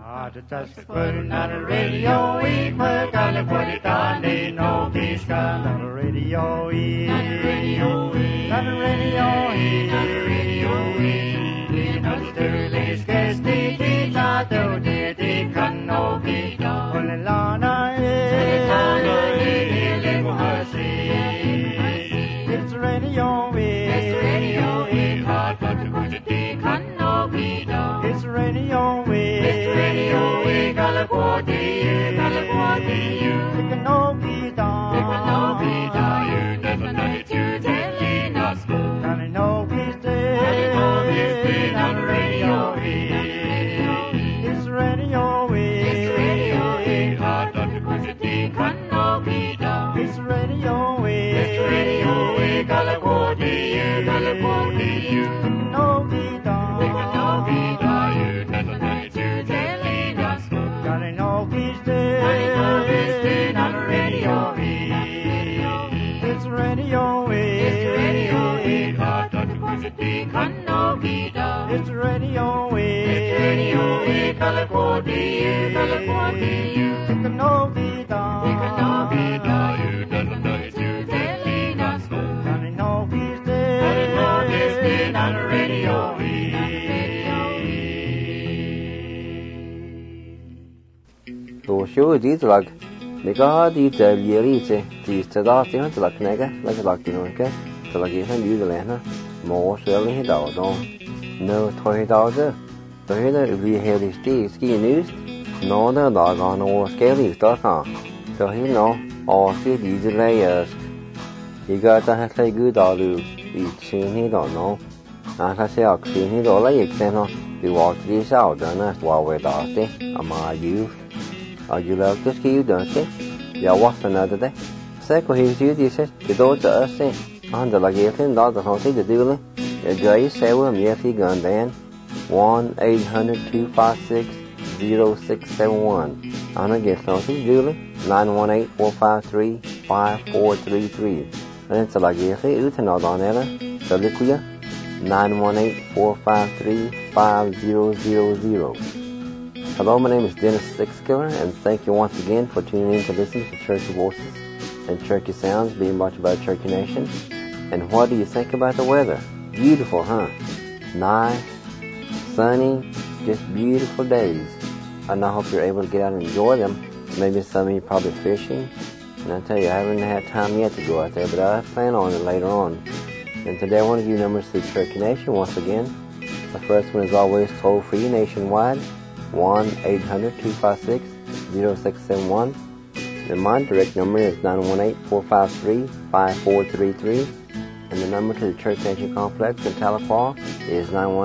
Just putting on the radio, we put on the put it on, they know this gun on the radio, on the radio, on the radio, on the radio, in the Sterling's guest, they not do they can no be done. Only Lana is it's radio, it's radio, hard but the put it can no be done. It's radio, California, it can no be done. It can no be done. You never know it, you telling us. And I know he's dead. On the radio, it's radio, it's radio, hard on the push it, can no be done. It's radio, California, California, it can no be done. It can no be done. You never know it, you telling us. I know he's dead on the radio, it's radio, hard on the push it, can no be done. It's radio, California, California, it can no be done. It can no be done. You never know it, you telling us. I know he's dead on the radio. So show these like the God eat the Yerice, these Tadati, like Nega, like Dinoka, to like even use the Lana, more selling it out on no $20. So here we have this ski news, no the dog on or scaly stuff on. So he know all see these layers. You got to have a good all you eat soon, he don't know. And I say, I'll soon he don't like it, you walk this out, and that's why we're dusty. Am I you? You love to ski, don't you? Yeah, what's another day? Second, he's you, this is the door to us, and the Lagation, not the Hosty, the dealer. The Jay Seven, Yeti Gun Dan, 1-800-256-0671. And again, Hosty, dealer, 918-453-5433. And it's a Lagation, Utanod on Ella, the Liquia, 918-453-5000. Hello, my name is Dennis Sixkiller, and thank you once again for tuning in to listen to Cherokee Voices and Cherokee Sounds being brought to you by Cherokee Nation. And what do you think about the weather? Beautiful, huh? Nice, sunny, just beautiful days. And I hope you're able to get out and enjoy them. Maybe some of you probably fishing. And I tell you, I haven't had time yet to go out there, but I plan on it later on. And today I want to give you numbers to the Cherokee Nation once again. The first one is always toll-free nationwide. 1-800-256-0671. And my direct number is 918-453-5433. And the number to the Church Nation Complex in Tahlequah is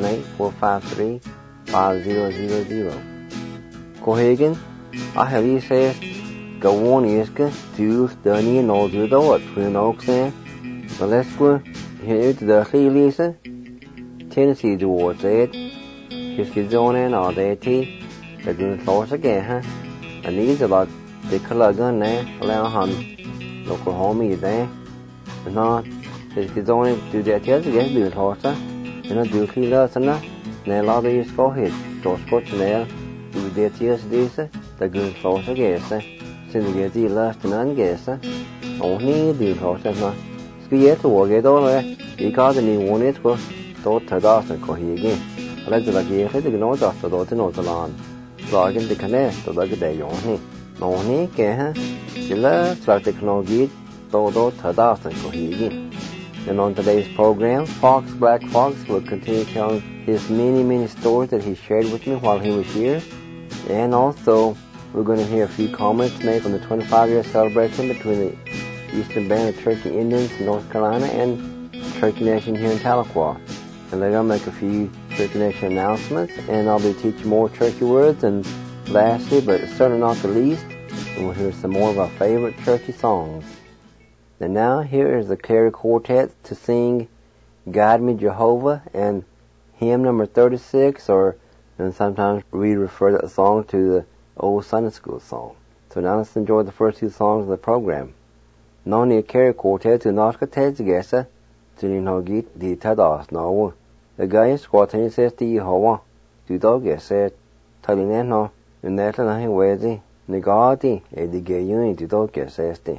918-453-5000. Cohagen, I have you said, go on, Iska, do, Dunny, and all do the Twin Oaks there. But let's go here to the Lisa, Tennessee towards it. History zone and all that tea. They're doing close again, huh? And these are like the color gun there, allow him, Oklahoma there. And now, history zone do that here again, do it horse, and I do feel us enough. Now, a lot of these go ahead, so scotch there, do that here, they're doing close again, since they get the last and unguess, only do close now. Ski to work it all, because the new one is for thought to dust and go here again. Let's like here, the no dust to the north land. Plug in the connect to the day on him. No, he can't, you love like the technology, to dust and go here again. And on today's program, Black Fox will continue telling his many stories that he shared with me while he was here. And also, we're going to hear a few comments made from the 25-year celebration between the Eastern Band of Cherokee Indians in North Carolina and Cherokee Nation here in Tahlequah. And later I'll make a few Cherokee Nation announcements, and I'll be teaching more Cherokee words. And lastly, but certainly not the least, we'll hear some more of our favorite Cherokee songs. And now here is the Clary Quartet to sing Guide Me Jehovah and hymn number 36, and sometimes we refer that song to the old Sunday school song. So now let's enjoy the first two songs of the program. Noni Clary Quartet to Norska Tedsgesa to Ninhogit di Tadas Nawa. The guy squatting says to Jehovah to Dogge said Talineno Unetla nahi wezi, negati, di gayuni di doke sesti.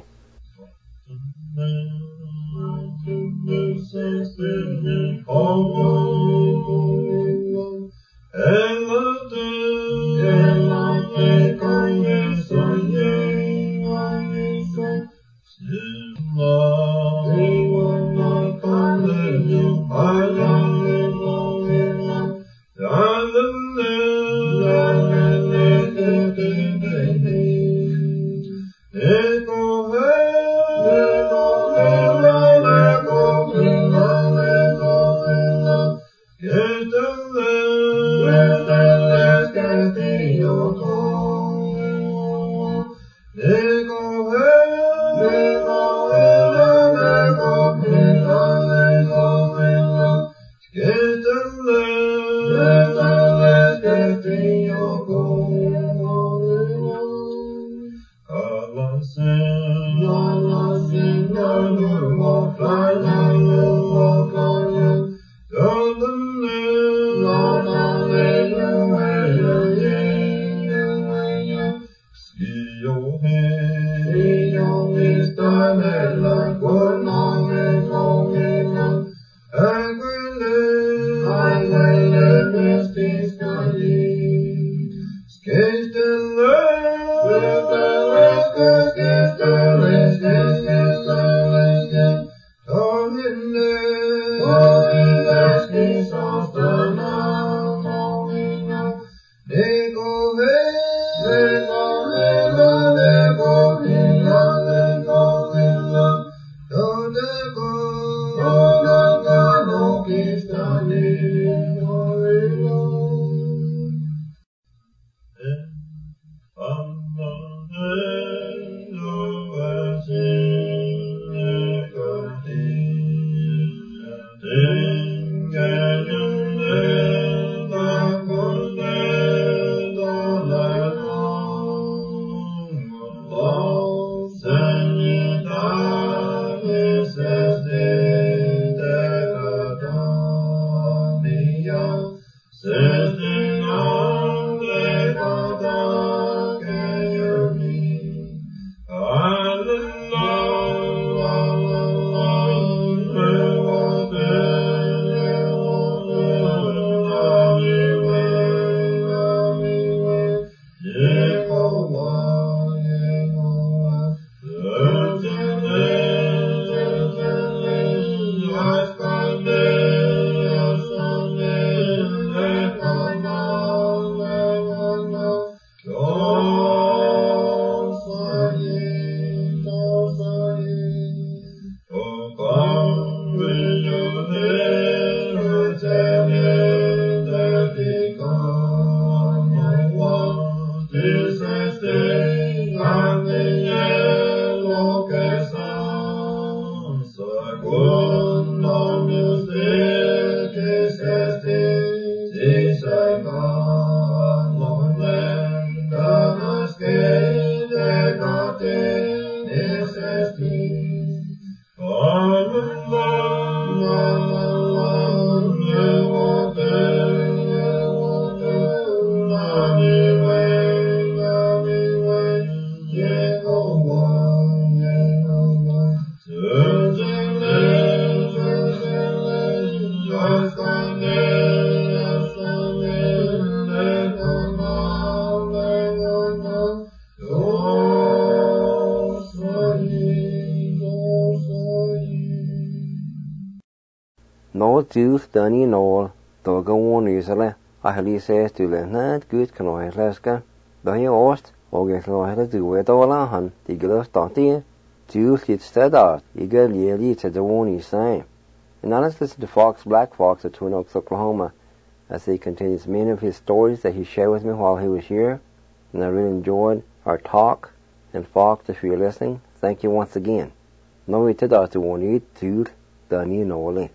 No Jews dani no doga won isle a heli says to le not good can I leska the ost og so hele du wet all han the glos tanti Jews get stead out eager yearly to the one is saying. And now let's listen to Black Fox at Twin Oaks, Oklahoma, as he continues many of his stories that he shared with me while he was here. And I really enjoyed our talk. And Fox, if you're listening, thank you once again. Now we did out to one eat to the new Noli.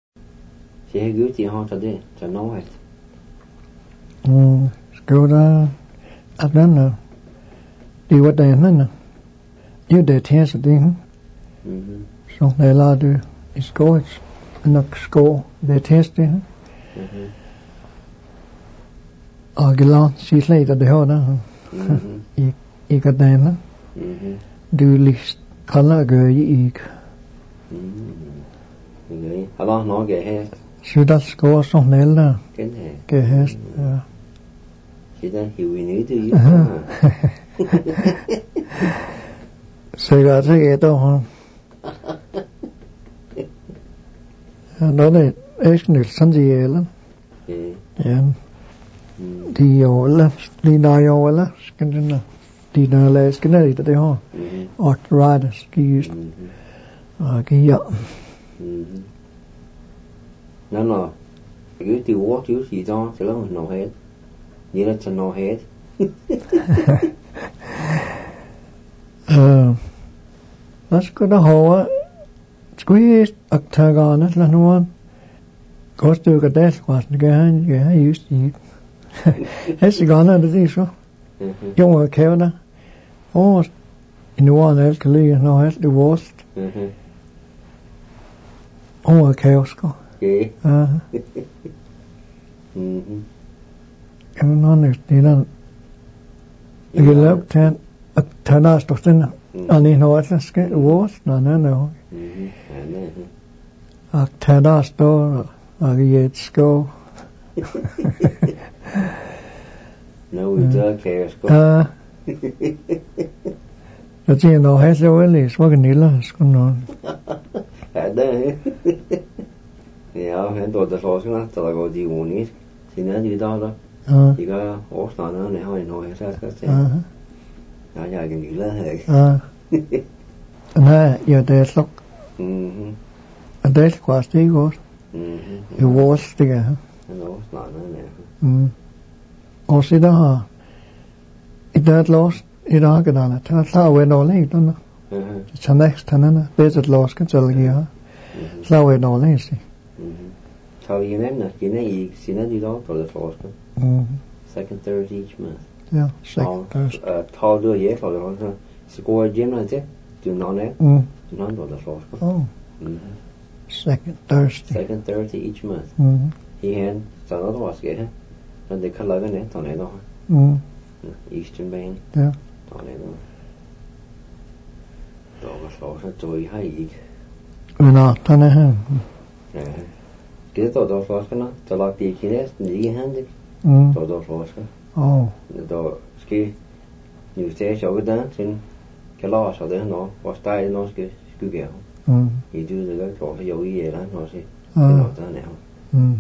She good you want to do to know it. Skoda at them do what they know. You did test the thing. So they allowed to score enough score they tested. Agilan sisleita det har där. I kadena. Du list kalla göj i. Hallå något häst. Sudat skå som nelda. Cái häst. Ja. Chị ta hiểu ý từ Sega cái đó đó là eknil sanji lắm. Ja. Die jolla, die na jolla, skinna. Die na le skinna det har. Arthritis just. Ja. Nó cái tiêu hóa thiếu gì đó sẽ có nổ hết. Như là chân nổ hết. Nó có đó hoa squeeze octagon nó là nó có từ cái death quạt cái use gì hết sự gọn là gì số dùng ở kéo đó in one else cái gì nó hết the worst ở kéo có cái nó này thì nó cái lớp ten Tanas toch ten ani noatlas ke was no ak tanas to agietsko no we do kesko det är nog helt väl så kan ni la ska nå det ja men då det så ska ta gå di unis sina di då iga åsnan ne har nog helt ska säga ja jag kan gilla här nej jag det lock det kvar steg går det var steg no snarare och så där det lost I dag kan det ta we no lei då så next tanana det lost kan så ja så we no lei så you know I sina di då för det första second third each month yeah second third tall do ye for the score gym like that do not know none for the first second Thursday each month he had so that was good and they color in it on it Eastern band yeah on it då var så joy high no tanana det då första då lag det kines ni hände då första då ska nu se så där sen kalla så det nå var style nå ska skugga I do det då så jag är där nå så det nå där nu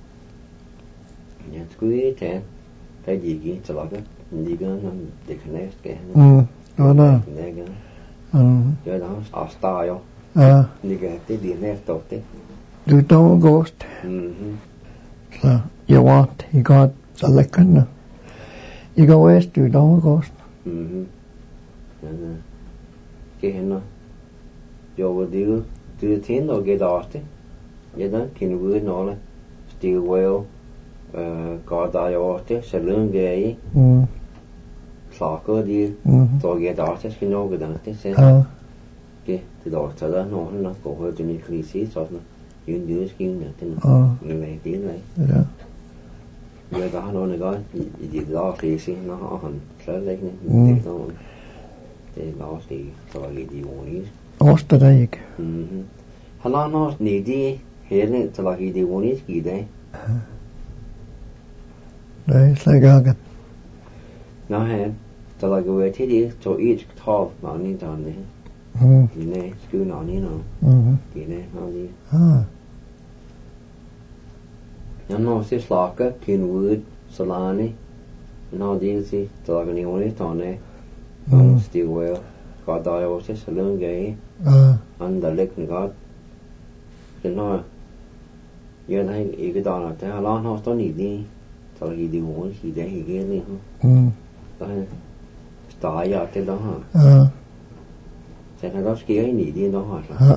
jag skulle inte det gick så lag det kan det kan nästa då då jag då style det det nästa det du don't ghost so you want you got a lecon you go west you don't ghost cái nó yo will do the thing or get off you don't can we know la still well có đại off sẽ lương cái sao cơ đi to get off sẽ know cái đó sẽ cái thì đó sẽ là nó có hơi cho mình khi xí sao nó yun dưới skin này thế này này tiếng này giờ đó nó này có gì đó thì xí nó hòn lớn lên này thì nó thì đó thì rồi gì muốn Osta đây hala nó nị đi hết này cho là gì muốn gì đấy đấy sai gagan nó hết cho là cái thế đi cho each top nó nên chọn đấy thì này cứ nó như nó thì này nó đi nó sẽ slaka kinwood salani nó đi gì cho là cái này only thằng này still well có đại ó sẽ lương cái under leg nó thì nó giờ này cái đó là thế nó to nhỉ đi cho là gì muốn gì đấy gì cái này không tại giờ cái đó hả sẽ là đó kia nhỉ đi đó hả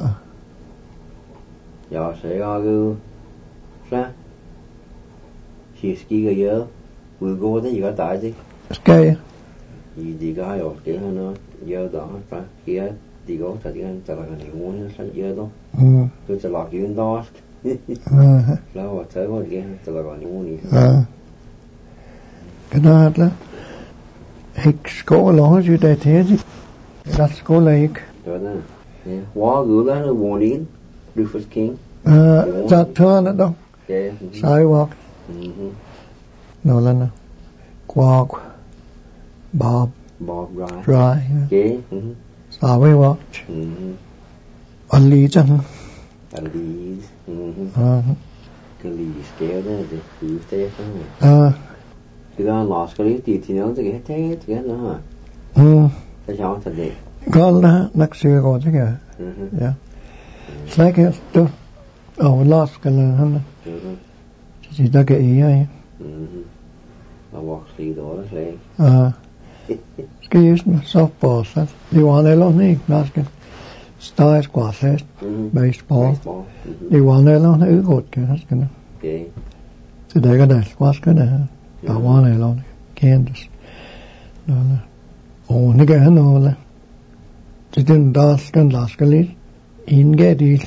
giờ sẽ ra ra khi ski cái giờ vừa go đấy gì có tại chứ cái gì cái rồi cái nó giờ đó phải kia đi go tại cái là cái muốn nó sẽ giờ đó tôi sẽ làm cái đó là tôi thấy có cái là cái muốn gì Kanadla. Ik skål også jo det til. Dat skål ikke. Đó đó. Quá gửi đó là buồn đi. Rufus King. Dat tørne då. Yeah. Sidewalk. Nå lande. Quag. Bob. Bob Dry. Dry. Okay. Sidewalk. Allegiant. Leeds. Cái Leeds kéo đó thì cứ thế thôi. Cái đó lọt cái lý thì nó cái thế cái đó hả? Cái cháu thật đấy. Galda naksir går det gør. Ja. Slække du. Lars skal han. Så der kan jeg. Og vokse lidt over slag. Skal jeg med softball så. Det var en eller andet naske. Style squash, baseball. Det var en eller andet udgået kan jeg skal. Okay. Så der kan der squash kan der. Der var en eller andet. Kansas. Nå. Det kan han noget. Det den der skal lidt indgædil.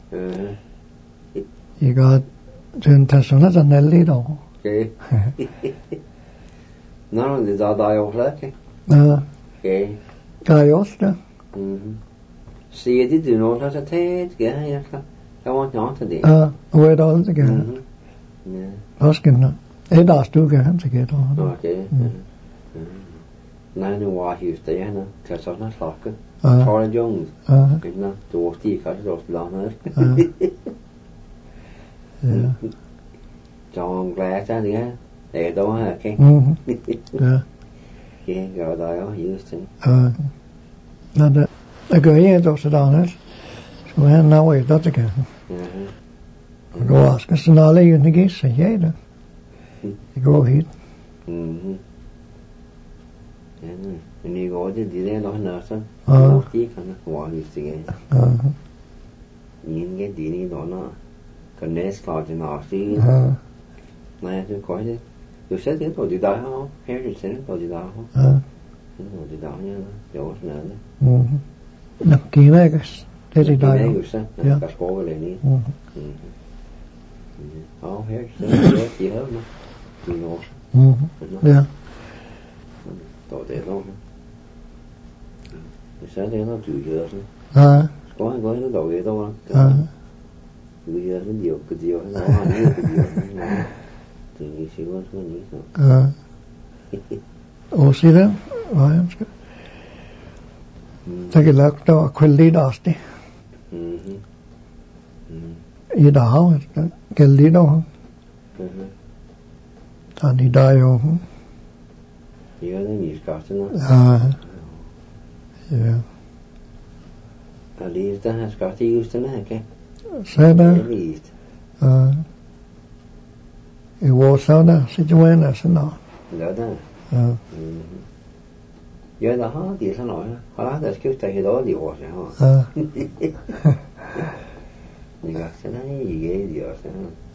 Jeg gør den personer der er lidt over. Okay. Nå, det der jo flække. Okay. Der er også der. Siger det du noget så tæt, ja, jeg kan. Jeg var ikke til det. Og er der også kan. Ja. Også kan. Der du kan han sikkert. Okay. Nej, nu var jeg just der, han kan sådan slakke. Charlie Jones. Nå, du var stig kanskje også blandet. Ja. John Glass er det, det er dog her, okay? Ja. Ja, gør der jo just det. Nå, der gør jeg også der, så han når jeg der til kan. Og går skal sådan alle jo ikke så ja det. Det går hit. Ja, men I går det der nok nærmere. Og de kan være just det. Ingen det ni doner. Kan næste klart den afsted. Nej, det går det. Du sagde det på de der her. Her er det selv på de der her. Det var de der her. Det var sådan noget. Nå, Kina ikke. Det er det der. Kina ikke så. Ja. Der skal vel ind i. Ja, her er det de her nu. De når. Ja. Då det då. Det sagde det når du gør sådan. Ja. Skal han gå ind og dog det då? Ja. Du gør sådan jo, det jo. Nå, han er det. Det er sikkert sådan ikke så. Ja. Og så der, hvad jeg skal. Der kan lagt der kvalitet også det. I der har det kan lidt der. Der de der jo. Ja, det er mye skatten nå. Ja. Og lige der har skatt i husen her, ikke? Så der. Det er vist. I vores der situationer sådan noget. Ja, der. Ja, der har de sådan noget. Har der skiftet helt over de år, så har. Det er sådan noget, ikke de også.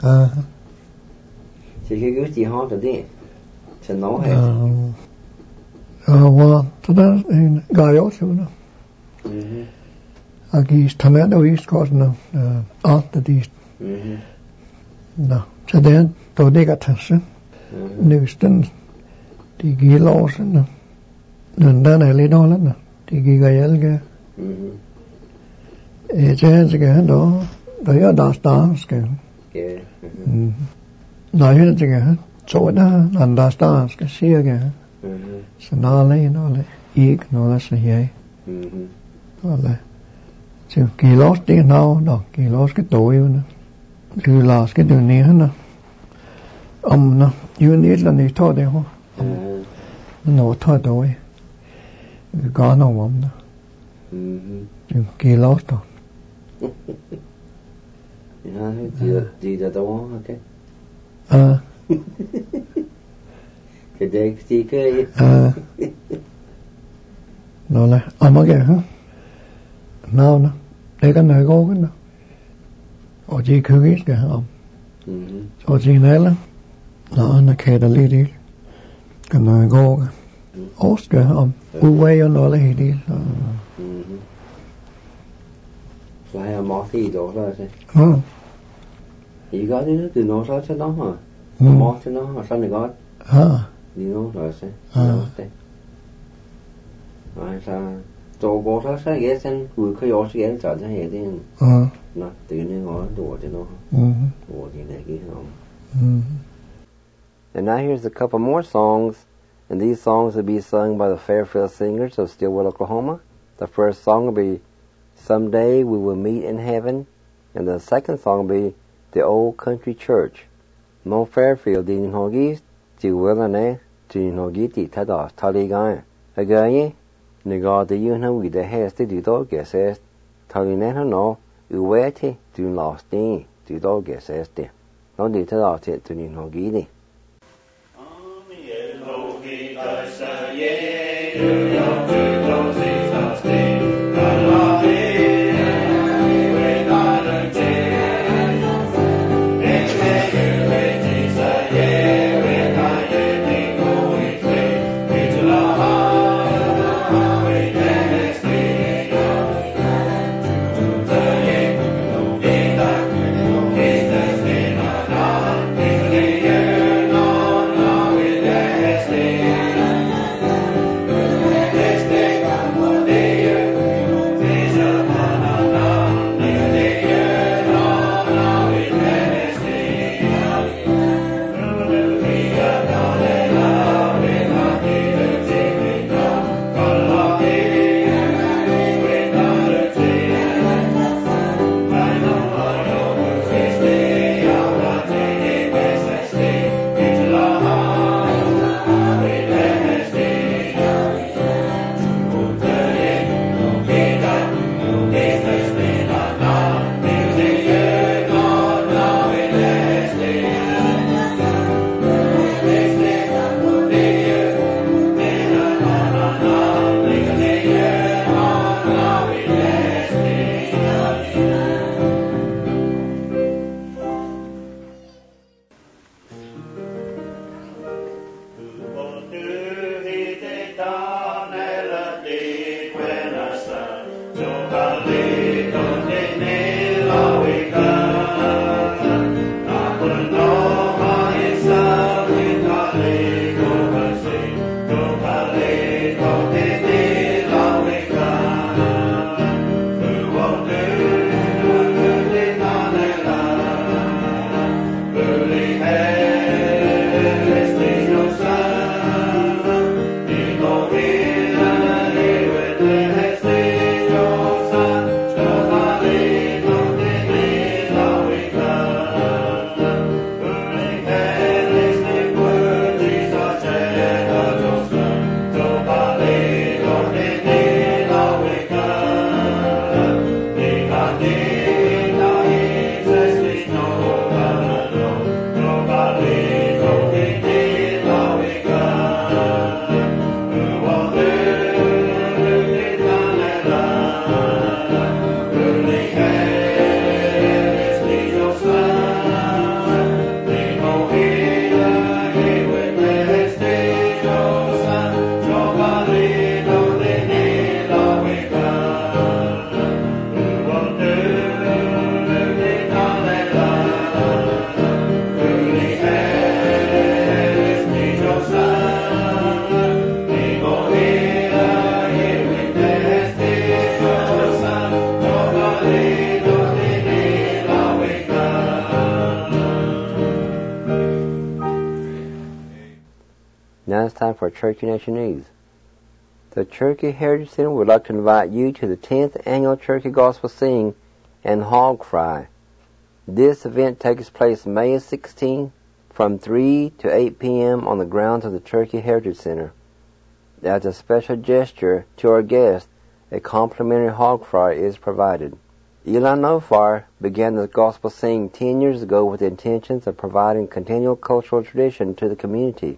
Så jeg kan ikke huske, de har det. Så nå her. Og så der en guy også nu. Og gis tomater og iskosten alt det dit. Nå, så der då det kan tage. Næsten de giver også. Den der er lidt overland. De giver jælke. Så skal då er der starter skal. Nej, det skal. Så der der starter skal cirka. Så noget ikke noget så jeg. Noget. Så giver også det navn, og giver også det dårlige. Du lader skal du ned om jo en eller andet tager det her. Nå tager dårligt. Vi gør noget om det. Du giver også det. Ja, det er dårligt, okay? Kan det ikke stikke i? Nå, nej. Amager, hả? Nào, det kan nøje gå, kan og de køber skal have om. Og de næller. Nå, han kan der lidt i. Kan nøje gå, og skal have om. Uvæg og noget helt i. Så har jeg måttet i dag, så altså. I gør det, du når så til noget her. Måttet til noget her, sådan er godt. đi nó rồi sẽ nó sẽ ai sao做過啦，所以嘅先會區我嘅就真係啲嗱對呢我多啲咯，多啲嚟幾好。And now here's a couple more songs, and these songs will be sung by the Fairfield Singers of Stillwell, Oklahoma. The first song will be Someday We Will Meet in Heaven, and the second song will be The Old Country Church. No Fairfield din hogi Stillwell ne din hogi ti tada taligan. Again, nega de yuna we the has to do dog guesses. Talineta no uweti do lost in do dog guesses. No di tada tit to din hogi ni. Now it's time for Cherokee Nation News. The Cherokee Heritage Center would like to invite you to the 10th Annual Cherokee Gospel Sing and Hog Fry. This event takes place May 16 from 3 to 8 p.m. on the grounds of the Cherokee Heritage Center. As a special gesture to our guests, a complimentary hog fry is provided. Eli Nofar began the gospel sing 10 years ago with the intentions of providing continual cultural tradition to the community.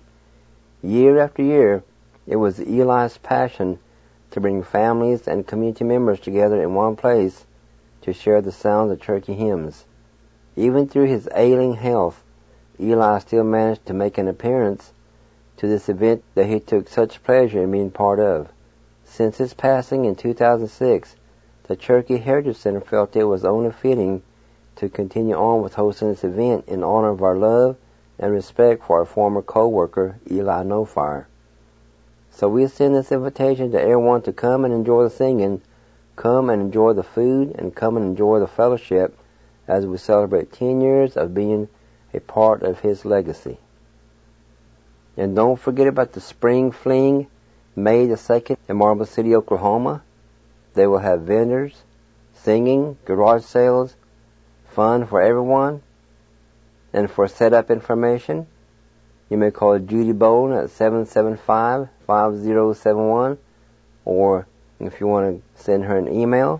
Year after year, it was Eli's passion to bring families and community members together in one place to share the sounds of Cherokee hymns. Even through his ailing health, Eli still managed to make an appearance to this event that he took such pleasure in being part of. Since his passing in 2006, the Cherokee Heritage Center felt it was only fitting to continue on with hosting this event in honor of our love and respect for our former co-worker, Eli Nofire. So we send this invitation to everyone to come and enjoy the singing, come and enjoy the food, and come and enjoy the fellowship as we celebrate 10 years of being a part of his legacy. And don't forget about the Spring Fling, May the 2nd in Marble City, Oklahoma. They will have vendors, singing, garage sales, fun for everyone. And for setup information, you may call Judy Bolin at 775-5071, or if you want to send her an email,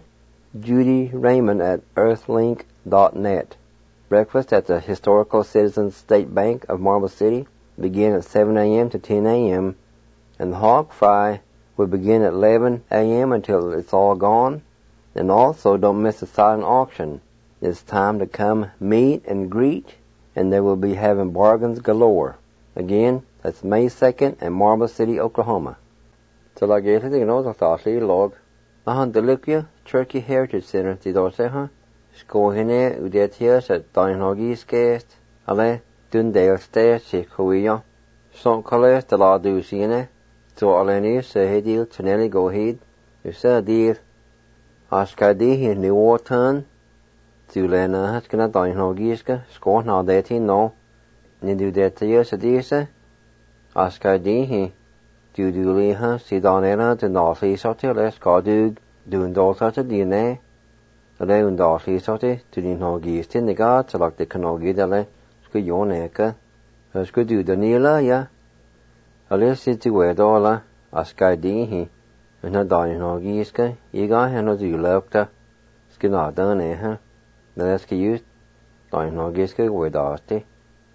judyraymond@earthlink.net. Breakfast at the Historical Citizens State Bank of Marble City begin at 7 a.m. to 10 a.m., and the hog fry will begin at 11 a.m. until it's all gone. And also, don't miss the silent auction. It's time to come meet and greet, and they will be having bargains galore. Again, that's May 2nd in Marble City, Oklahoma. So like everything knows, I thought you log. Delukia Turkey Heritage Center, the Dorseha. Skohine Udetias at Dynogis Gast. Ale, Dundale State, Shikoya. Son Colles, the La Dusine. So Alenius, Hedil, Tonelli, go ahead. You said, dear. Askadi in New Orton. Zulena has gonna Dynhogiska. Score now 13 no. Nidu Detias at Disa. Askadi. Duduliha, Sidonera, the Northly Sotti, Les Cardug, Dundolta to DNA. The Undorthly Sotti, to the Norgis in the guard, to like the Canogidale, Skuyoneka. As could do the Nila, ya. A list to where dollar, Askadi, and a Dynhogiska, Yiga, and a Zulopta, Skinadane, the Leski used, Dynhogiska, where Darty.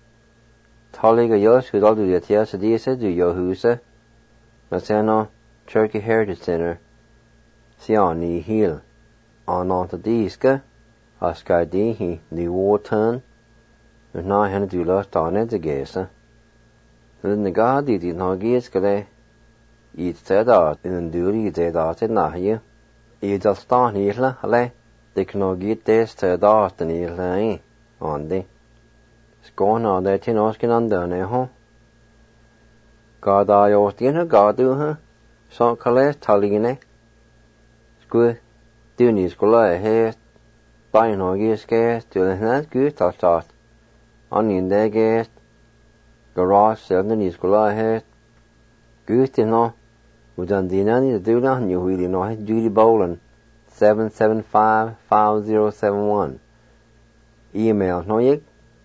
Tolliga Yosh, could all do the Tiasadisa, do Yohusa. Maseno Turkey Heritage Center, Siani Hill, Ananta Diska, Askadihi, New Warton, and now I had to lost on it again. Then the guard did not get it. It said out in the duty they out in Nahia. It just on here, they cannot get this said out in here, on the. It's going on that in Oskin under now. God I Austin, God do her. Son Calais, Taline. Squid, Duny Scholar, hair, Dynogis gas, to the net good start. Onion there gas, garage, 7 Scholar hair. Good to know. We done dinner to do nothing, you really know. Judy Bolin, 775-5071. Email, no yet?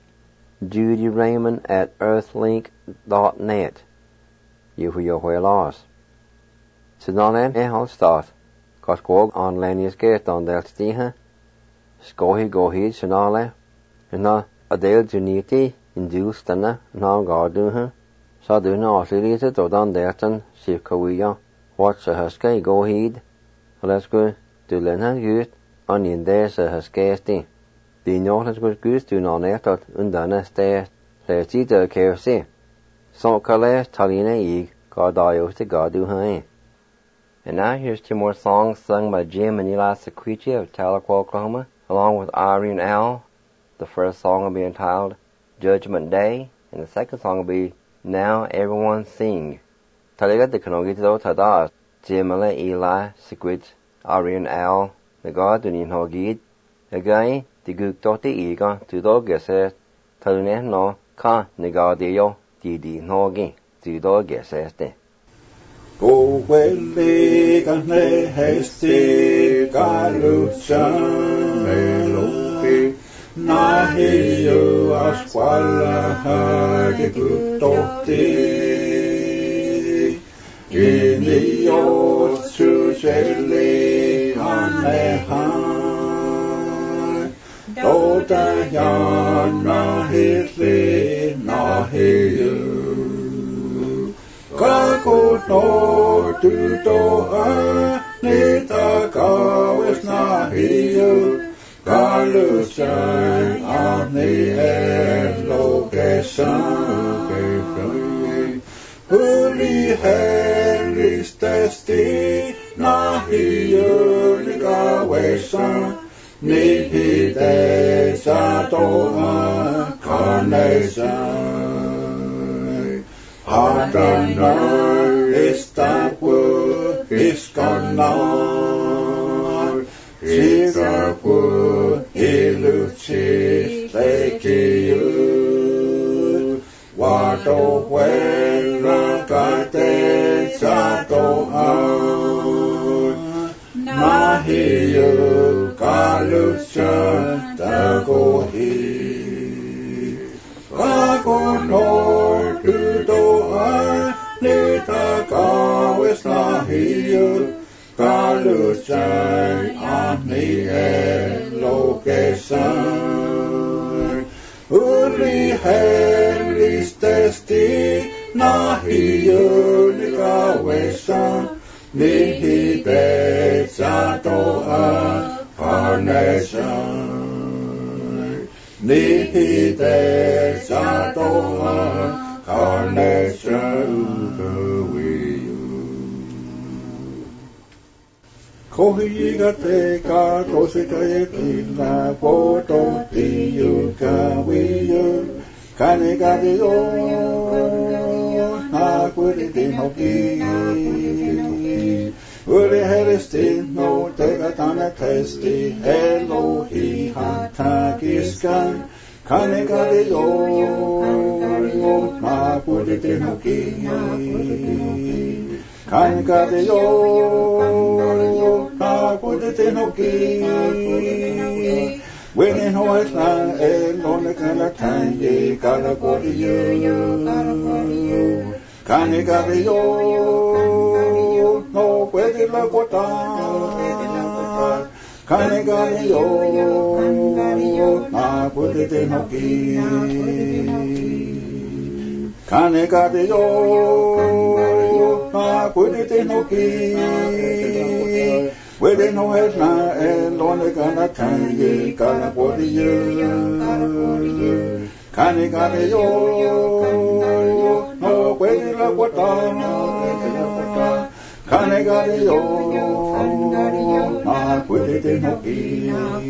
judyraymond@earthlink.net. You for your way loss. Så når den har start, godt gå online skært on der stiha. Skohi gå hit så når når adel juniti industana når går du her. Så du når slite då den der den cirkuia. What så skal gå hit. Og lad os gå du længe gut on in der så har skært. Det når lad os gå gut du når nært under næste. Så sig der kan se. Så kalles Talina Ig, God Dios to God do high. And now here's 2 more songs sung by Jim and Eli Sequici of Tahlequah, Oklahoma, along with Irene Al. The first song will be entitled Judgment Day, and the second song will be Now Everyone Sing. Taliga de Kanogito Tada, Jim and Eli Sequici, Irene Al, the God do Ninhogid. Again, the Guk Doti Iga, to Dogeset, Talune no, Ka Negadio. Didi nogi, do geseste. Go welli ganne hesti galuchan melopi nahi you asquala hagi gutoti gini yo suceli anehan Dota yan nahi you Kako no tuto nita kawes nahiu Galusan ani lokesan Huli helis testi nahiu nikawesan Nihide sa toha kanesan Adonai istapu iskanar, Sigapu iluchi lekiyu, Wato wena kate sato Nahiyu kalucha tagohi. Kagonor tudoa nita kawes nahiyu kaluchay ahni elokesan. Uli henris testi nahiyu nikawesan nihide satoa carnation. Nihide satoa carnation kawiyu. Kohigate ka kosikaye kina poto tiyu kawiyu. Kanigade yo hakuriti hoki. Uli heristi no tegatana testi Elohi hatakiskan Kanigade yo hakuriti hoki. Kanigade yo hakuriti hoki. Winning horse na elone kana tangi kana koriyo. Kanigade yo no puede la gota. Kanigade yo na puede te no ki. Kanigade yo na puede te no ki. Puede no es na elone kana tangi kana koriyo. Kanigade yo no puede la gota. Kanigade yo na puede te no ki.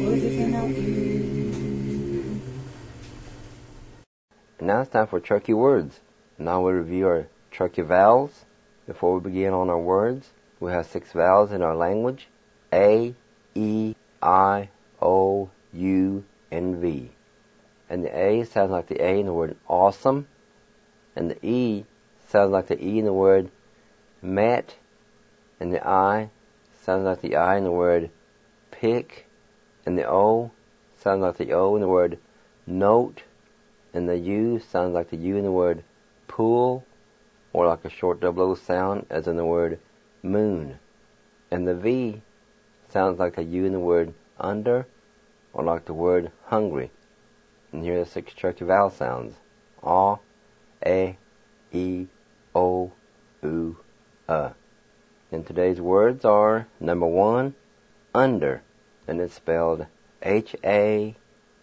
Now it's time for Truckee words. Now we'll review our Truckee vowels. Before we begin on our words, we have 6 vowels in our language: A, E, I, O, U, and V. And the A sounds like the A in the word awesome, and the E sounds like the E in the word met, and the I sounds like the I in the word pick, and the O sounds like the O in the word note, and the U sounds like the U in the word pool, or like a short double O sound as in the word moon. And the V sounds like a U in the word under, or like the word hungry. And here are the 6 Truckee vowel sounds: A, E, O, U, And today's words are, number 1, under, and it's spelled Hawini.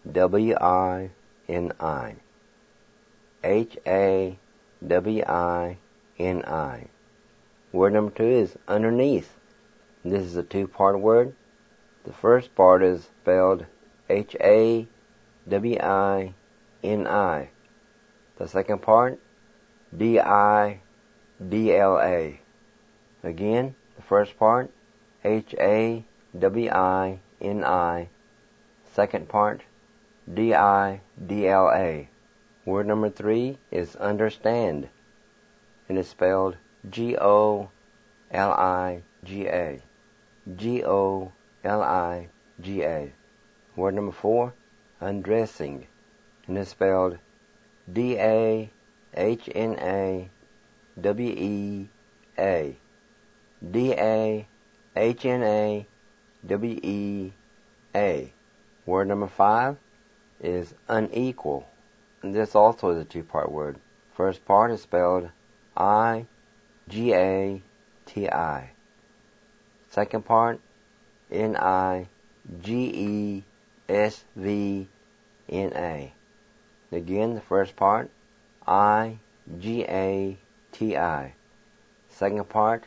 Hawini. Word number 2 is underneath. This is a 2-part word. The first part is spelled Hawini. The second part, Didla. Again, the first part, Hawini. Second part, Didla. Word number 3 is understand, and it's spelled Goliga. Goliga. Word number 4, undressing, and it's spelled Dahnaweea. Dahnaweea. Word number 5 is unequal, and this also is a 2-part word. First part is spelled Igati. Second part, Nigesvna. Again, the first part, Igati. Second part,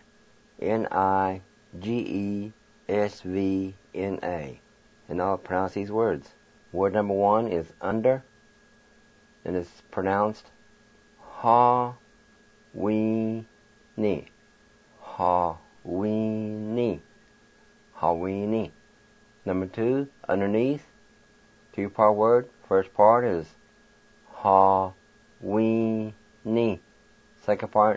Nigesvna. And I'll pronounce these words. Word number 1 is under, and it's pronounced ha weenie. Ha-weenie. Ha-weenie. Number 2, underneath, 2-part word. First part is ha-weenie. Second part,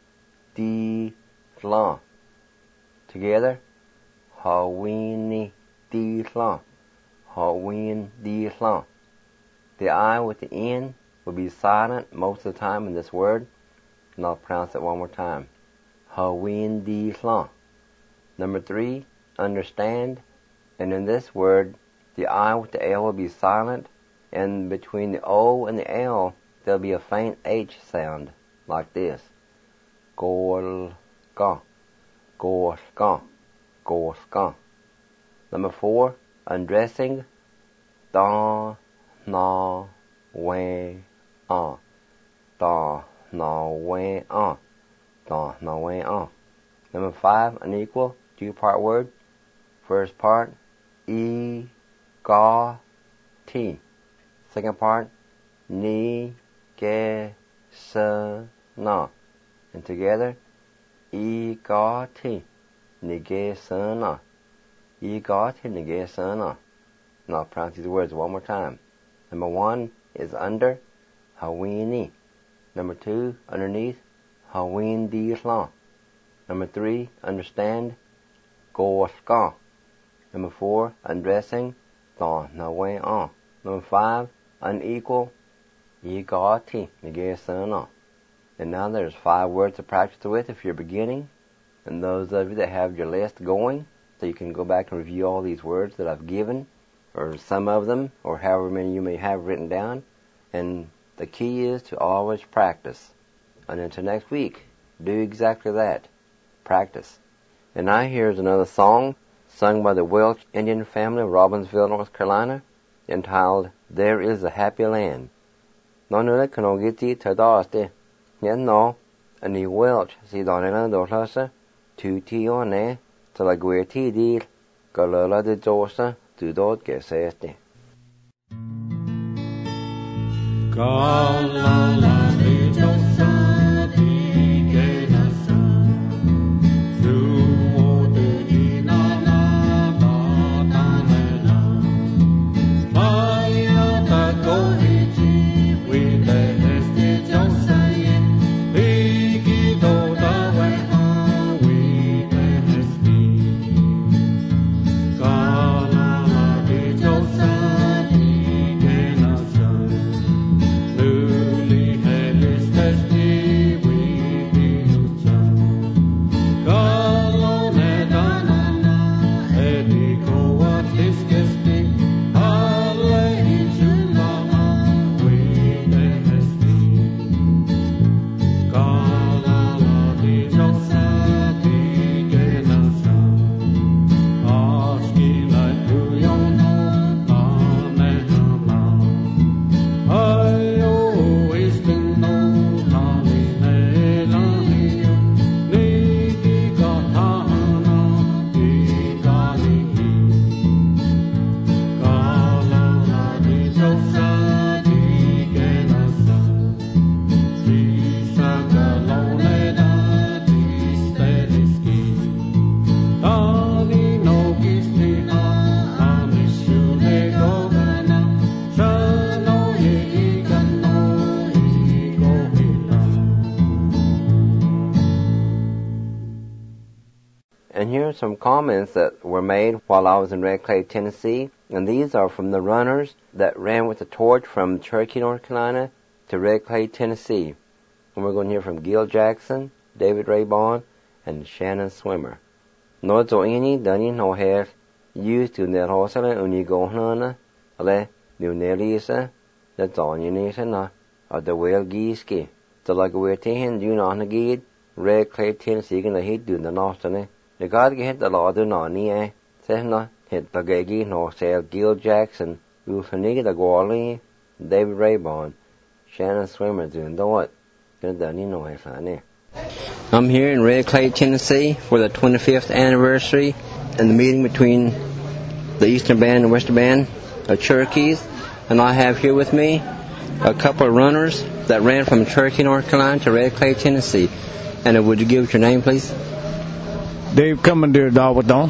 dee-la. Together, ha-weenie, dee-la. Ha-ween, dee-la. The I with the N will be silent most of the time in this word, and I'll pronounce it one more time. Ha-ween, dee-la. Number 3, understand. And in this word, the I with the L will be silent, and between the O and the L, there'll be a faint H sound, like this. Go-ska, go-ska, go-ska. Number 4, undressing. Da-na-we-a, da-na-we-a, da-na-we-a. Number 5, unequal, 2-part word. First part, e-ga-ti. Second part, ni-ge-sa-na. And together, e-ga-ti, ni-ge-sa-na. E-ga-ti, ni-ge-sa-na. And I'll pronounce these words one more time. Number 1 is under, ha-weenie. Number 2, underneath, ha-ween-dee-la. Number 3, understand, go-ska. Number 4, undressing, da-na-we-a. Number 5, unequal, e-ga-ti, ni-ge-sa-na. And now there's 5 words to practice with if you're beginning. And those of you that have your list going, so you can go back and review all these words that I've given, or some of them, or however many you may have written down. And the key is to always practice. And until next week, do exactly that. Practice. And now here's another song sung by the Welch Indian family of Robbinsville, North Carolina, entitled There Is a Happy Land. No nula kanogiti tadaste. Yen no, ani Welch si donela dohlasa, tu tione, talagueti dil, galala de dosa, tu dot geseste. Galala de dosa. And here are some comments that were made while I was in Red Clay, Tennessee. And these are from the runners that ran with the torch from Cherokee, North Carolina to Red Clay, Tennessee. And we're going to hear from Gil Jackson, David Raybon, and Shannon Swimmer. No zoini dani no hair used to nerosala unigohana ale nunelisa the zonyanisa na of the whale geeski. The like we're taking do not negate Red Clay, Tennessee can the heat do the nostane. The God get the law do not nie, says not hit the gaggy no sale Gil Jackson, Ufanigi the Gwali, David Raybon, Shannon Swimmer doing the what? I'm here in Red Clay, Tennessee for the 25th anniversary and the meeting between the Eastern Band and Western Band of Cherokees. And I have here with me a couple of runners that ran from Cherokee, North Carolina to Red Clay, Tennessee. And would you give us your name, please? Dave Commandeer Dalwadon.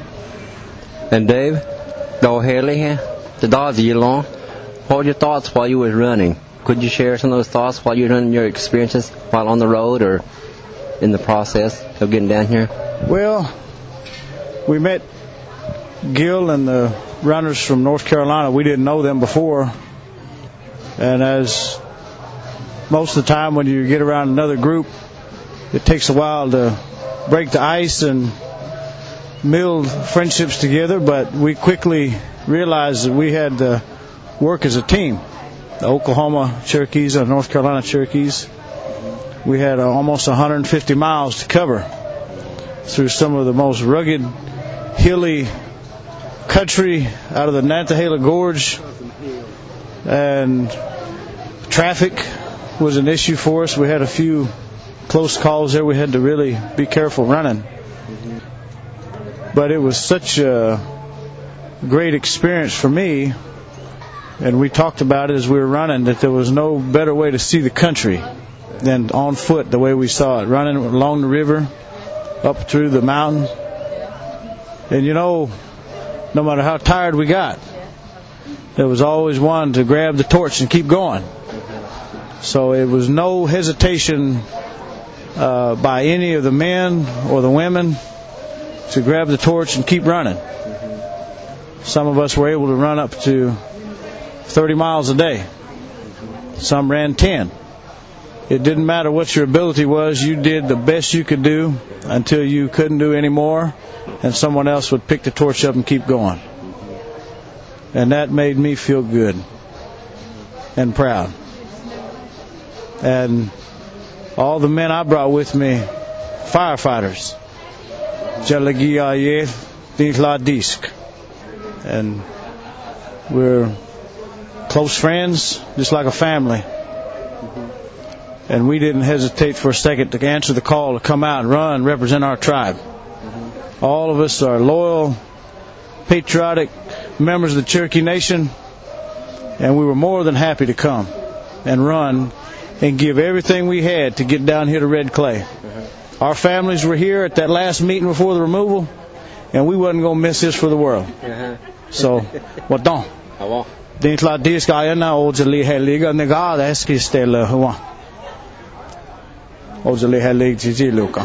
And Dave, go ahead here. The dogs you long. What were your thoughts while you were running? Could you share some of those thoughts while you're running, your experiences while on the road or in the process of getting down here? Well, we met Gil and the runners from North Carolina. We didn't know them before. And as most of the time when you get around another group, it takes a while to break the ice and build friendships together, but we quickly realized that we had to work as a team. The Oklahoma Cherokees and North Carolina Cherokees, we had almost 150 miles to cover through some of the most rugged, hilly country out of the Nantahala Gorge, and traffic was an issue for us. We had a few close calls there. We had to really be careful running. But it was such a great experience for me, and we talked about it as we were running, that there was no better way to see the country than on foot, the way we saw it, running along the river, up through the mountains. And you know, no matter how tired we got, there was always one to grab the torch and keep going. So it was no hesitation by any of the men or the women to grab the torch and keep running. Some of us were able to run up to 30 miles a day. Some ran 10. It didn't matter what your ability was. You did the best you could do until you couldn't do any more, and someone else would pick the torch up and keep going. And that made me feel good and proud. And all the men I brought with me, firefighters, Jalagiayev, Dintla Disk. And we're close friends, just like a family. And we didn't hesitate for a second to answer the call to come out and run and represent our tribe. All of us are loyal, patriotic members of the Cherokee Nation, and we were more than happy to come and run and give everything we had to get down here to Red Clay. Our families were here at that last meeting before the removal, and we wasn't going to miss this for the world. So, Wadon. Dintla Disk Ayana Ojali Heliga Negada Eskistella Hua. Ojali Helig Gigi Luka.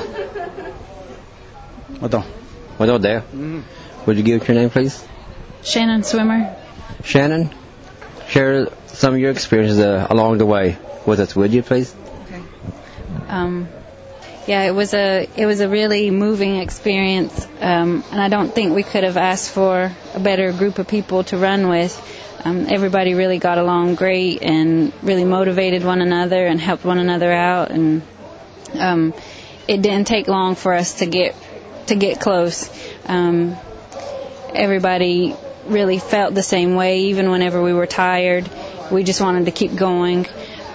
Wadon. Wadon there. Would you give your name, please? Shannon Swimmer. Shannon, share some of your experiences along the way with us, would you, please? Okay. Yeah, it was a really moving experience, and I don't think we could have asked for a better group of people to run with. Everybody really got along great and really motivated one another and helped one another out, and it didn't take long for us to get close. Everybody really felt the same way, even whenever we were tired. We just wanted to keep going.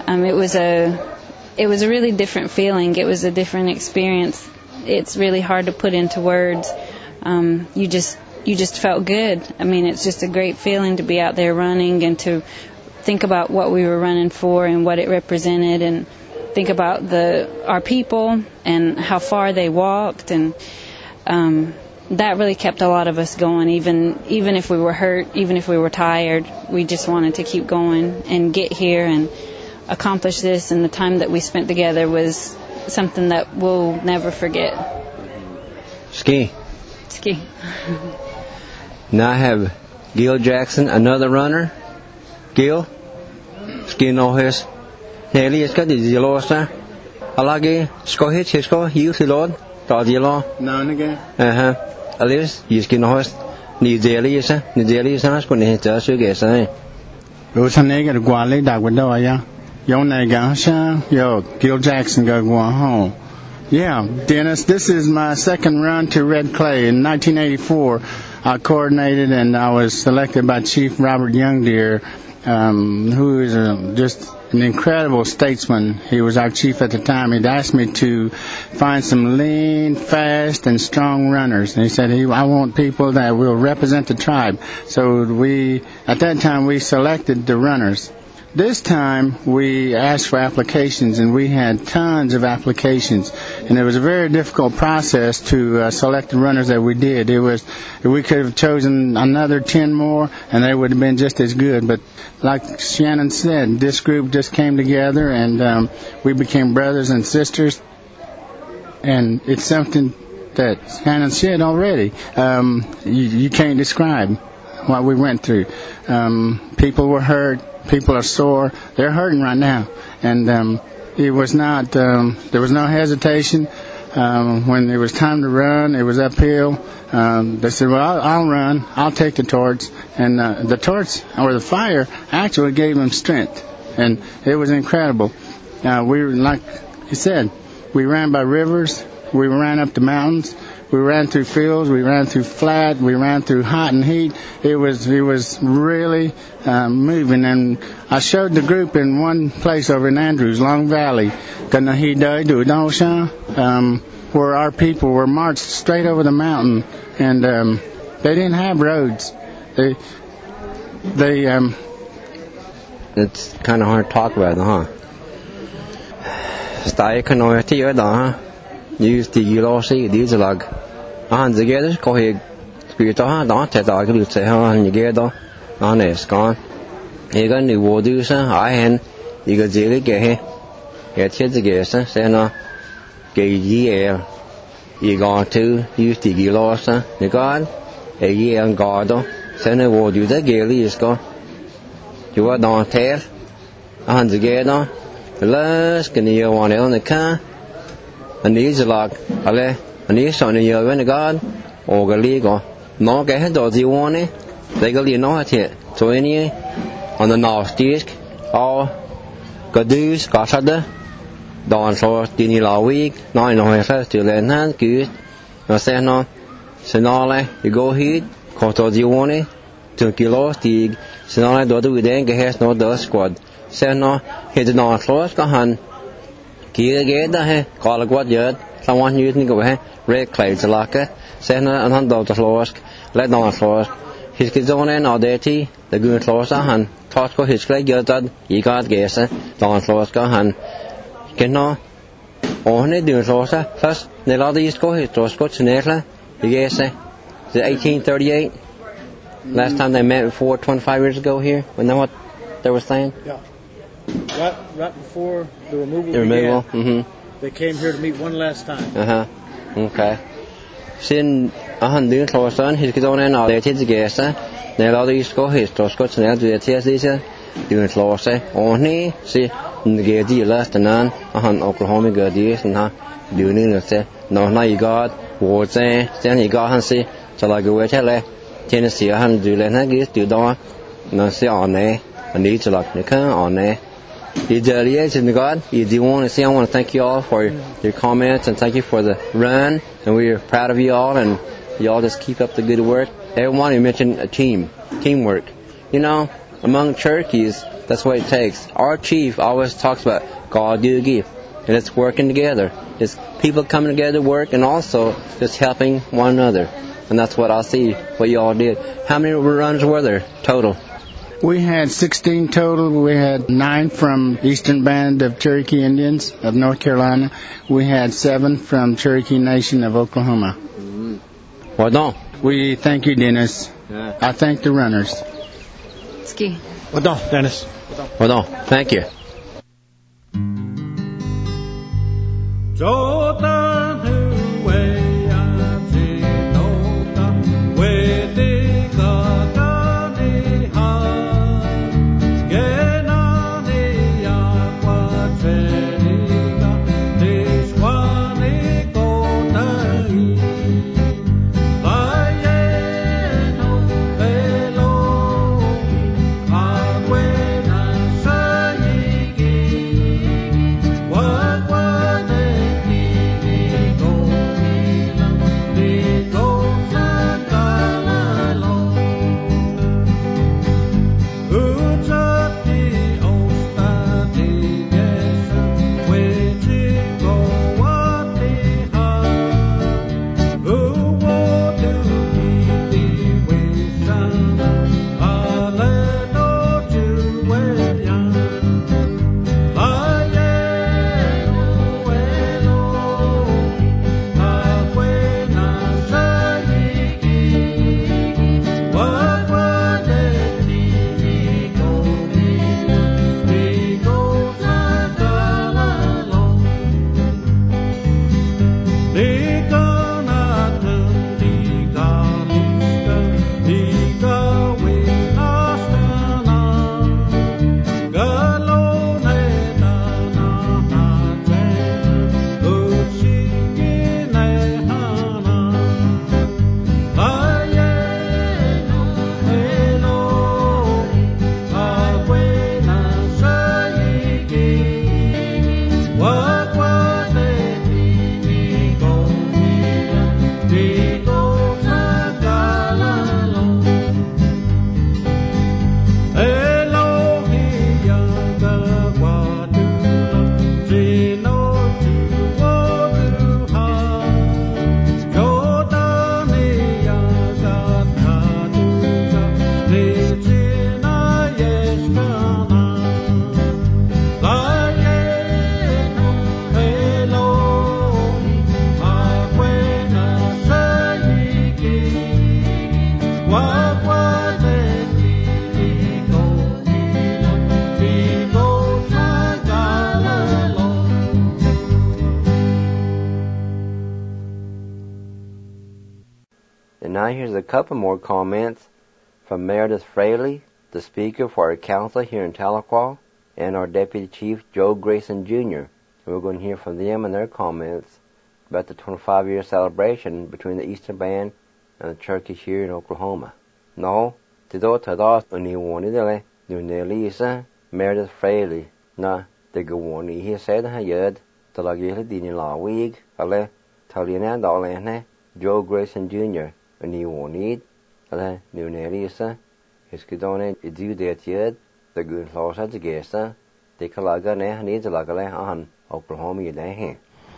It was a really different feeling. It was a different experience. It's really hard to put into words. You just felt good. I mean, it's just a great feeling to be out there running and to think about what we were running for and what it represented, and think about our people and how far they walked, and that really kept a lot of us going. Even if we were hurt, even if we were tired, we just wanted to keep going and get here and accomplish this, and the time that we spent together was something that we'll never forget. Ski. Now I have Gil Jackson, another runner. Gil, ski no his. Nelly is got the yellow star. Alagi, sco hit, sco, you see Lord, dog yellow. No, again. Alice, you ski no his. New Delhi is a, when he does you guess, eh? Those are negative quality that would know, yeah. Yo, Gil Jackson go home. Yeah, Dennis, this is my second run to Red Clay. In 1984, I coordinated and I was selected by Chief Robert Youngdeer, who is just an incredible statesman. He was our chief at the time. He'd asked me to find some lean, fast, and strong runners. And he said, I want people that will represent the tribe. So at that time, we selected the runners. This time we asked for applications, and we had tons of applications, and it was a very difficult process to select the runners that we did. We could have chosen another 10 more, and they would have been just as good. But like Shannon said, this group just came together, and we became brothers and sisters. And it's something that Shannon said already. You can't describe what we went through. People were hurt. People are sore. They're hurting right now. And it was not, there was no hesitation. When it was time to run, it was uphill. They said, well, I'll run. I'll take the torch. And the torch, or the fire, actually gave them strength. And it was incredible. We were, like you said, we ran by rivers. We ran up the mountains. We ran through fields. We ran through flat. We ran through hot and heat. It was really moving. And I showed the group in one place over in Andrews, Long Valley, where our people were marched straight over the mountain, and they didn't have roads. It's kind of hard to talk about, huh? Stay connected, huh? Use the ULC, these are like together, go ahead, spirit on, don't take all the say, on together, on this gone. You got new waters, I hand, you got jelly gay, get together, say no, gay year. You got to use the ULC, you got a year and guard, send a word you the gaily is gone. You are don't tell, on together, let's get you one on the car. And these are like, and these on the year when the God, or the legal, no get those you want it, they go you know it here. So, any on the north disc, or got dues, got other, don't so, dinny la week, no, no, I first to learn hand, good, no, say no, Senale, you go here, cause those you want it, 2 kilos, the Senale, do it then, get no dust squad, say no, hit the north close, go hand. Kia ghé he call it what yet someone using go he red clays like it send an handle to losk let down losk his kids on and all day the good losk han toss go his clay yet that you got guess down losk han can no on it do losk plus the lot is go his toss go snela you guess the 1838 last time they met before 25 years ago here we know what they were saying. Yeah. Right before the removal began, they came here to meet one last time. Okay. Sin doing close on his on and all that is guess. Now all these go his to Scotch now do it here this doing close only see the the last and on Oklahoma good years and doing it no you got words then you got see so like go tell Tennessee do let get to do no see on there and need to like the on there. God, I want to thank you all for your comments and thank you for the run, and we're proud of you all, and you all just keep up the good work. Everyone, you mentioned a teamwork. You know, among churches, that's what it takes. Our chief always talks about God do give, and it's working together. It's people coming together to work, and also just helping one another, and that's what I see what you all did. How many runs were there total? We had 16 total. We had 9 from Eastern Band of Cherokee Indians of North Carolina. We had 7 from Cherokee Nation of Oklahoma. Well done. We thank you, Dennis. Yeah. I thank the runners. Ski. Well done, Dennis. Well done. Thank you. now here's a couple more comments from Meredith Fraley, the speaker for our council here in Tahlequah, and our Deputy Chief, Joe Grayson Jr. And we're going to hear from them and their comments about the 25-year celebration between the Eastern Band and the Cherokees here in Oklahoma. No, tido tada uniwoni dele nunelisa Meredith Fraley na the gawoni he said hayed the lagile dini la week ale Talina Dolene Joe Grayson Jr. uniwoni ale nunelisa his kidone idu det yed the good losa de gesta de kalaga ne needs a lagale on Oklahoma yede.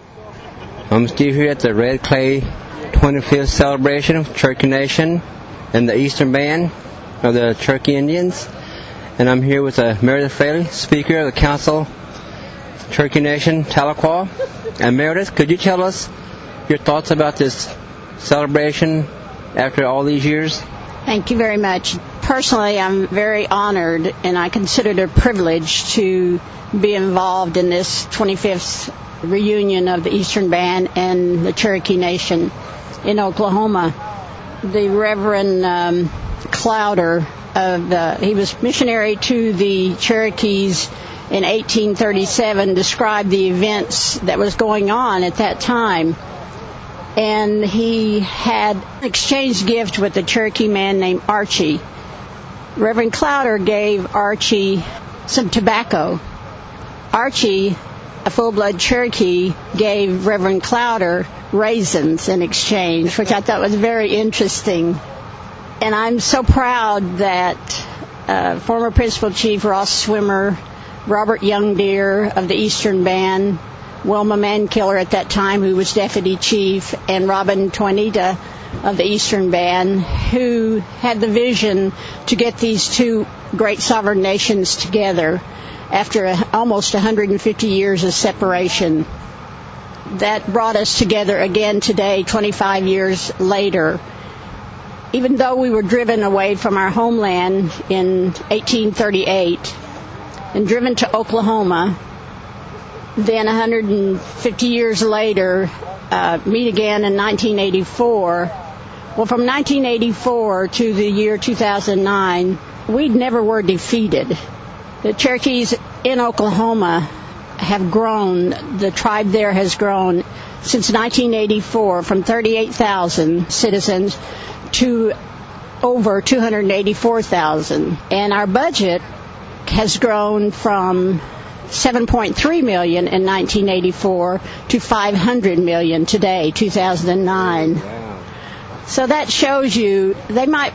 I'm still here at the Red Clay 25th celebration of Cherokee Nation and the Eastern Band of the Cherokee Indians. And I'm here with Meredith Fraley, Speaker of the Council, Cherokee Nation, Tahlequah. And Meredith, could you tell us your thoughts about this celebration after all these years? Thank you very much. Personally, I'm very honored, and I consider it a privilege to be involved in this 25th reunion of the Eastern Band and the Cherokee Nation in Oklahoma. The Reverend Clowder, he was missionary to the Cherokees in 1837, described the events that was going on at that time. And he had exchanged gifts with a Cherokee man named Archie. Reverend Clowder gave Archie some tobacco. Archie, a full-blood Cherokee, gave Reverend Clowder raisins in exchange, which I thought was very interesting. And I'm so proud that former Principal Chief Ross Swimmer, Robert Youngdeer of the Eastern Band, Wilma Mankiller at that time, who was Deputy Chief, and Robin Toinita of the Eastern Band, who had the vision to get these two great sovereign nations together after almost 150 years of separation. That brought us together again today, 25 years later. Even though we were driven away from our homeland in 1838 and driven to Oklahoma, then 150 years later, meet again in 1984. Well, from 1984 to the year 2009, we never were defeated. The Cherokees in Oklahoma have grown. The tribe there has grown since 1984 from 38,000 citizens to over 284,000. And our budget has grown from $7.3 million in 1984 to $500 million today, 2009. So that shows you they might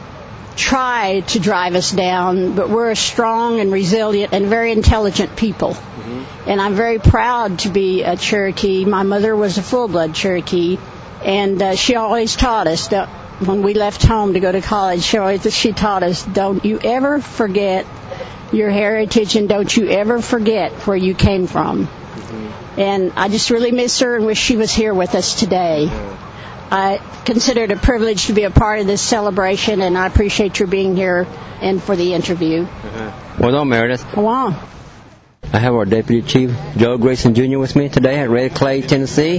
try to drive us down, but we're a strong and resilient and very intelligent people. And I'm very proud to be a Cherokee. My mother was a full-blood Cherokee, and she always taught us that when we left home to go to college, she taught us, don't you ever forget your heritage, and don't you ever forget where you came from. And I just really miss her and wish she was here with us today. I consider it a privilege to be a part of this celebration, and I appreciate your being here and for the interview. Well done, Meredith. Go on. I have our Deputy Chief, Joe Grayson Jr. with me today at Red Clay, Tennessee,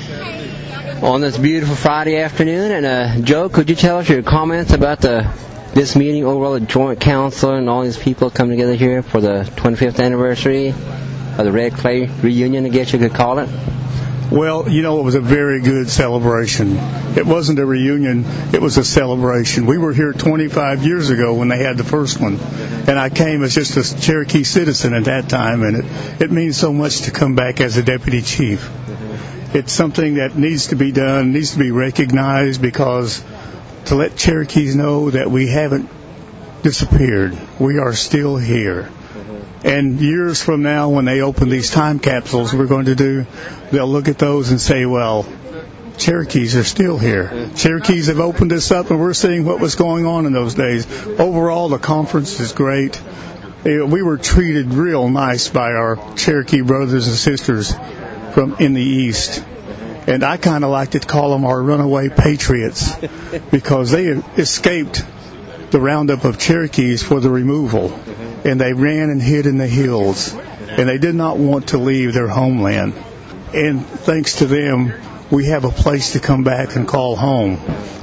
on this beautiful Friday afternoon. And Joe, could you tell us your comments about this meeting, overall, the Joint Council and all these people come together here for the 25th anniversary of the Red Clay reunion, I guess you could call it? Well, it was a very good celebration. It wasn't a reunion, it was a celebration. We were here 25 years ago when they had the first one, and I came as just a Cherokee citizen at that time, and it means so much to come back as a deputy chief. It's something that needs to be done, needs to be recognized, because to let Cherokees know that we haven't disappeared. We are still here. And years from now, when they open these time capsules we're going to do, they'll look at those and say, well, Cherokees are still here. Cherokees have opened this up, and we're seeing what was going on in those days. Overall, the conference is great. We were treated real nice by our Cherokee brothers and sisters in the East. And I kind of like to call them our runaway patriots, because they escaped the roundup of Cherokees for the removal. And they ran and hid in the hills, and they did not want to leave their homeland. And thanks to them, we have a place to come back and call home.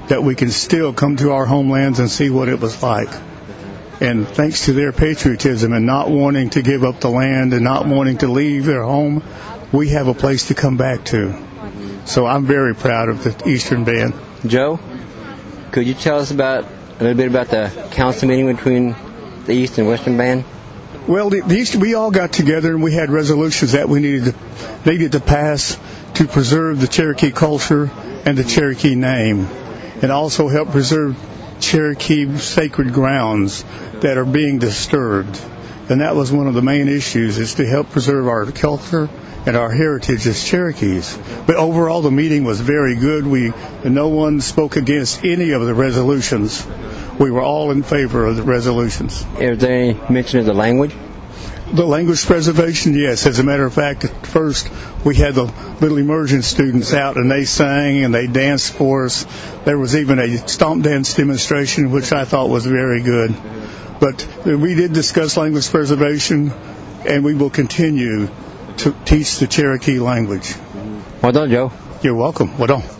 that we can still come to our homelands and see what it was like. And thanks to their patriotism and not wanting to give up the land and not wanting to leave their home, we have a place to come back to. So I'm very proud of the Eastern Band. Joe, could you tell us a little bit about the council meeting between the East and Western Band? Well, we all got together and we had resolutions that we needed to pass to preserve the Cherokee culture and the Cherokee name, and also help preserve Cherokee sacred grounds that are being disturbed. And that was one of the main issues, is to help preserve our culture and our heritage as Cherokees. But overall, the meeting was very good. No one spoke against any of the resolutions. We were all in favor of the resolutions. Is there any mention of the language? The language preservation, yes. As a matter of fact, at first we had the little immersion students out and they sang and they danced for us. There was even a stomp dance demonstration, which I thought was very good. But we did discuss language preservation, and we will continue to teach the Cherokee language. Well done, Joe. You're welcome. Well done.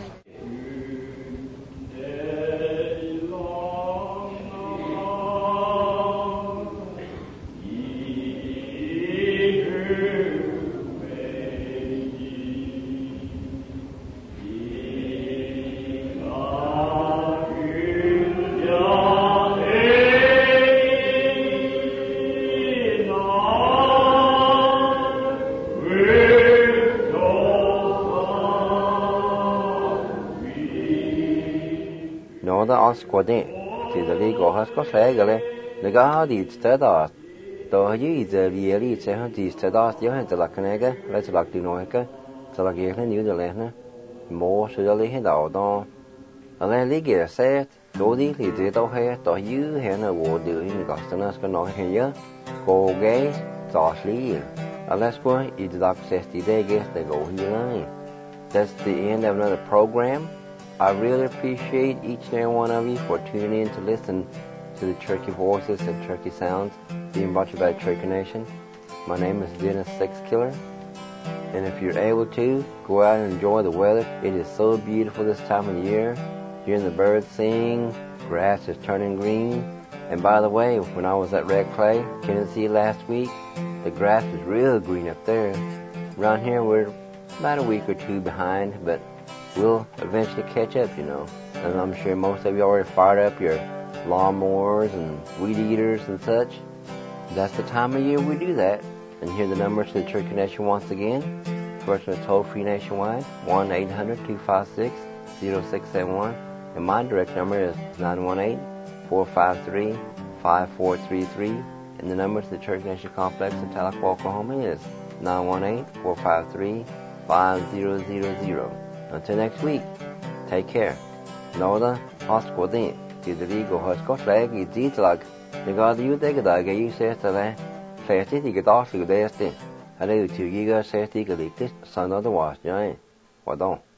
Asquadin, to the legal Huscosagale, the Gadi Stadas, though he is a really 70 Stadas, you have the Lacanega, let's like the Noica, the Lagana, New the Lena, more so the Lehed out on. And then Ligia said, Dodi, he did all hair, though you had a war doing the Gostanas can not hear, go gay, Toshly, unless one is the 60 day guess they go here. That's the end of another program. I really appreciate each and every one of you for tuning in to listen to the Cherokee voices and Cherokee sounds being brought to you by the Cherokee Nation. My name is Dennis Sixkiller, and if you're able to, go out and enjoy the weather. It is so beautiful this time of year. Hearing the birds sing, grass is turning green. And by the way, when I was at Red Clay, Tennessee last week, the grass was real green up there. Around here, we're about a week or two behind, but we'll eventually catch up, you know. And I'm sure most of you already fired up your lawnmowers and weed eaters and such. That's the time of year we do that. And here are the numbers to the Cherokee Nation once again. First one is toll-free nationwide, 1-800-256-0671. And my direct number is 918-453-5433. And the number to the Cherokee Nation Complex in Tahlequah, Oklahoma is 918-453-5000. Until next week, take care. Noda, Hoskodin, Tidrigo Hoskotlag, Iditlag, the God you take a dog, you say to that, Fatty, you get off to the best. Hello to you guys, say, take a leak this, son of the wash, giant. What don't?